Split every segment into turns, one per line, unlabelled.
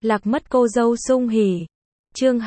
Lạc mất cô dâu sung hỉ. Chương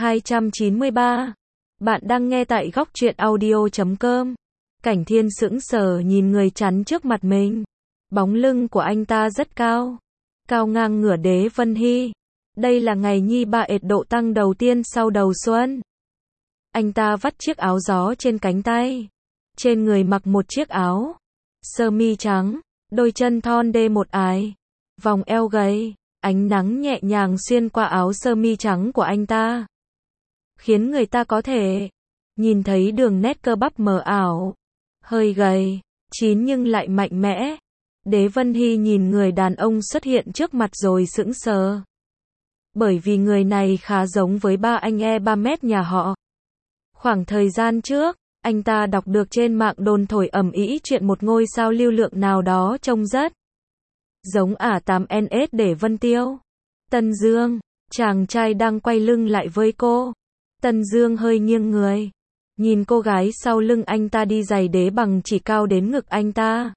293. Bạn đang nghe tại góc truyện audio.com. Cảnh Thiên sững sờ nhìn người chắn trước mặt mình. Bóng lưng của anh ta rất cao. Cao ngang ngửa Đế Vân Hy. Đây là ngày nhi ba ệt độ tăng đầu tiên sau đầu xuân. Anh ta vắt chiếc áo gió trên cánh tay. Trên người mặc một chiếc áo sơ mi trắng, đôi chân thon đê một ái, vòng eo gầy, ánh nắng nhẹ nhàng xuyên qua áo sơ mi trắng của anh ta, khiến người ta có thể nhìn thấy đường nét cơ bắp mờ ảo, hơi gầy, chín nhưng lại mạnh mẽ. Đế Vân Hy nhìn người đàn ông xuất hiện trước mặt rồi sững sờ. Bởi vì người này khá giống với ba anh Ba-mét nhà họ. Khoảng thời gian trước, anh ta đọc được trên mạng đồn thổi ầm ĩ chuyện một ngôi sao lưu lượng nào đó trông rất giống A8NS để Vân Tiêu. Tân Dương, chàng trai đang quay lưng lại với cô. Tân Dương hơi nghiêng người, nhìn cô gái sau lưng anh ta đi giày đế bằng chỉ cao đến ngực anh ta.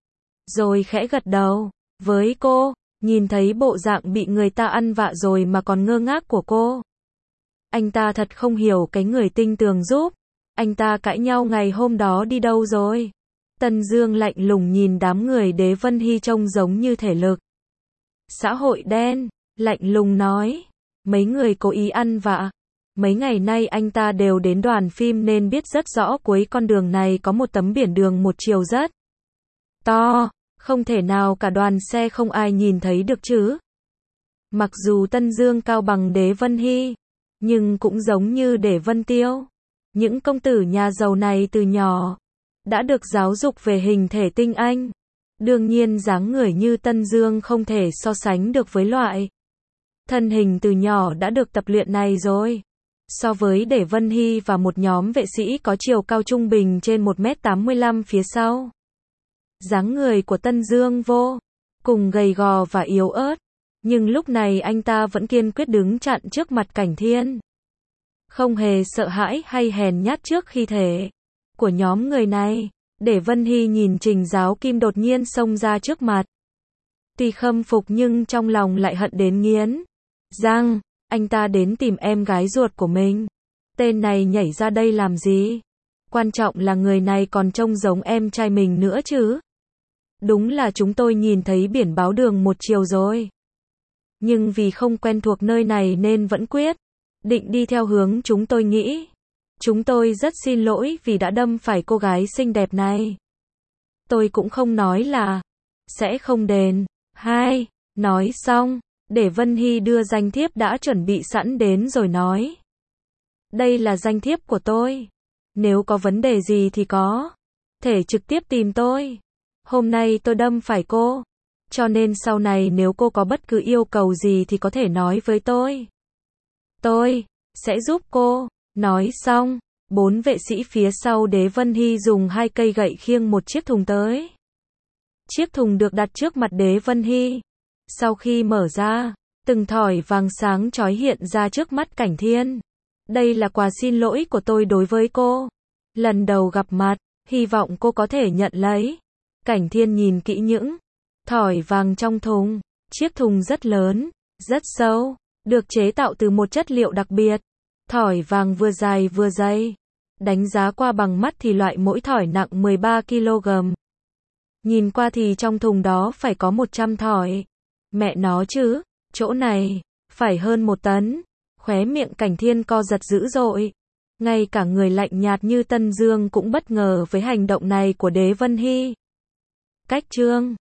Rồi khẽ gật đầu với cô, nhìn thấy bộ dạng bị người ta ăn vạ rồi mà còn ngơ ngác của cô. Anh ta thật không hiểu cái người tinh tường giúp anh ta cãi nhau ngày hôm đó đi đâu rồi. Tân Dương lạnh lùng nhìn đám người Đế Vân Hy trông giống như thể lực xã hội đen, lạnh lùng nói, mấy người cố ý ăn vạ. Mấy ngày nay anh ta đều đến đoàn phim nên biết rất rõ cuối con đường này có một tấm biển đường một chiều rất to, không thể nào cả đoàn xe không ai nhìn thấy được chứ. Mặc dù Tân Dương cao bằng Đế Vân Hy, nhưng cũng giống như để Vân Tiêu. Những công tử nhà giàu này từ nhỏ đã được giáo dục về hình thể tinh anh. Đương nhiên dáng người như Tân Dương không thể so sánh được với loại thân hình từ nhỏ đã được tập luyện này rồi. So với Để Vân Hy và một nhóm vệ sĩ có chiều cao trung bình trên 1m85 phía sau, dáng người của Tân Dương vô cùng gầy gò và yếu ớt. Nhưng lúc này anh ta vẫn kiên quyết đứng chặn trước mặt Cảnh Thiên. Không hề sợ hãi hay hèn nhát trước khi thể của nhóm người này. Để Vân Hy nhìn Trình Giáo Kim đột nhiên xông ra trước mặt. Tuy khâm phục nhưng trong lòng lại hận đến nghiến răng. Anh ta đến tìm em gái ruột của mình. Tên này nhảy ra đây làm gì? Quan trọng là người này còn trông giống em trai mình nữa chứ. Đúng là chúng tôi nhìn thấy biển báo đường một chiều rồi. Nhưng vì không quen thuộc nơi này nên vẫn quyết định đi theo hướng chúng tôi nghĩ. Chúng tôi rất xin lỗi vì đã đâm phải cô gái xinh đẹp này. Tôi cũng không nói là sẽ không đền. Hai, nói xong, Để Vân Hy đưa danh thiếp đã chuẩn bị sẵn đến rồi nói. Đây là danh thiếp của tôi. Nếu có vấn đề gì thì có thể trực tiếp tìm tôi. Hôm nay tôi đâm phải cô, cho nên sau này nếu cô có bất cứ yêu cầu gì thì có thể nói với tôi. Tôi sẽ giúp cô. Nói xong, 4 vệ sĩ phía sau Đế Vân Hy dùng 2 cây gậy khiêng một chiếc thùng tới. Chiếc thùng được đặt trước mặt Đế Vân Hy. Sau khi mở ra, từng thỏi vàng sáng chói hiện ra trước mắt Cảnh Thiên. Đây là quà xin lỗi của tôi đối với cô. Lần đầu gặp mặt, hy vọng cô có thể nhận lấy. Cảnh Thiên nhìn kỹ những thỏi vàng trong thùng. Chiếc thùng rất lớn, rất sâu, được chế tạo từ một chất liệu đặc biệt. Thỏi vàng vừa dài vừa dày. Đánh giá qua bằng mắt thì loại mỗi thỏi nặng 13 kg. Nhìn qua thì trong thùng đó phải có 100 thỏi. Mẹ nó chứ, chỗ này phải hơn 1 tấn. Khóe miệng Cảnh Thiên co giật dữ dội. Ngay cả người lạnh nhạt như Tân Dương cũng bất ngờ với hành động này của Đế Vân Hy. Cách chương